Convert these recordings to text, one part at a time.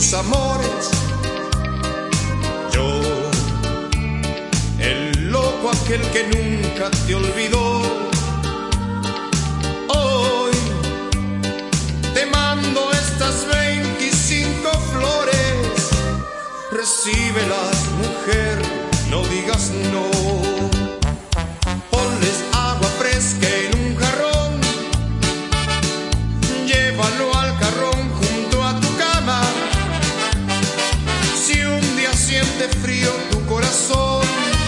tus amores. Yo, el loco aquel que nunca te olvidó, hoy te mando estas 25 flores. Recíbelas, mujer, no digas no. Ponles agua fresca en un jarrón, llévalo al jarrón junto a tu cama. Si un día siente frío tu corazón,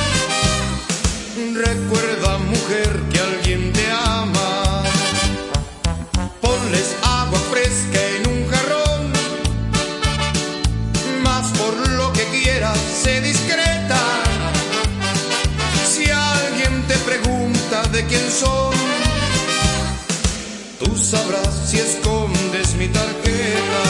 recuerda, mujer, que alguien te ama. Ponles agua fresca en un jarrón, mas por lo que quieras, sé discreta. Si alguien te pregunta de quién soy, tú sabrás si escondes mi tarjeta.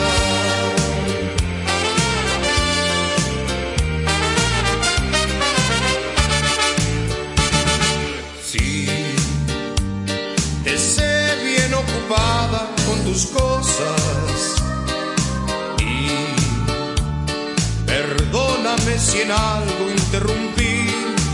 Sí, te sé bien ocupada con tus cosas, y perdóname si en algo interrumpí.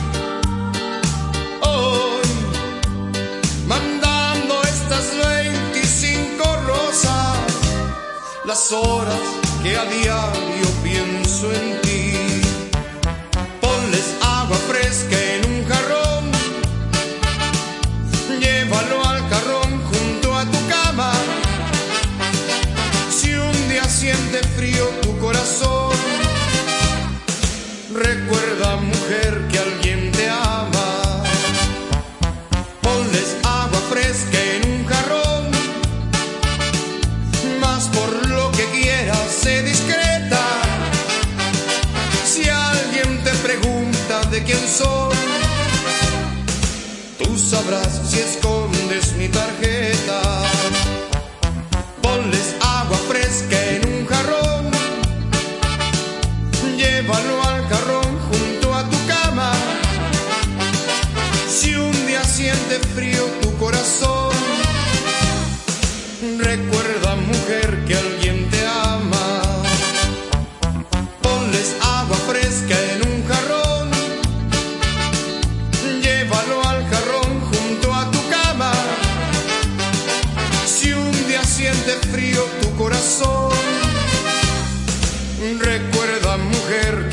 Hoy, mandando estas 25 rosas, las horas que a diario pienso en ti. Ponles agua fresca en un jarrón, llévalo al jarrón junto a tu cama. Si un día siente frío tu corazón, recuerda, mujer, que alguien te ama. Ponles agua fresca en un jarrón, mas por lo que quieras, sé discreta. Si alguien te pregunta de quién soy, tú sabrás si escondes mi tarjeta. Ponles agua fresca en un jarrón, llévalo al jarrón junto a tu cama. Si un día siente frío tu corazón, recuerda, mujer, que alguien te ama. Ponles agua fresca en un jarrón, llévalo al jarrón junto a tu cama. Si un día siente frío tu corazón, recuerda, mujer,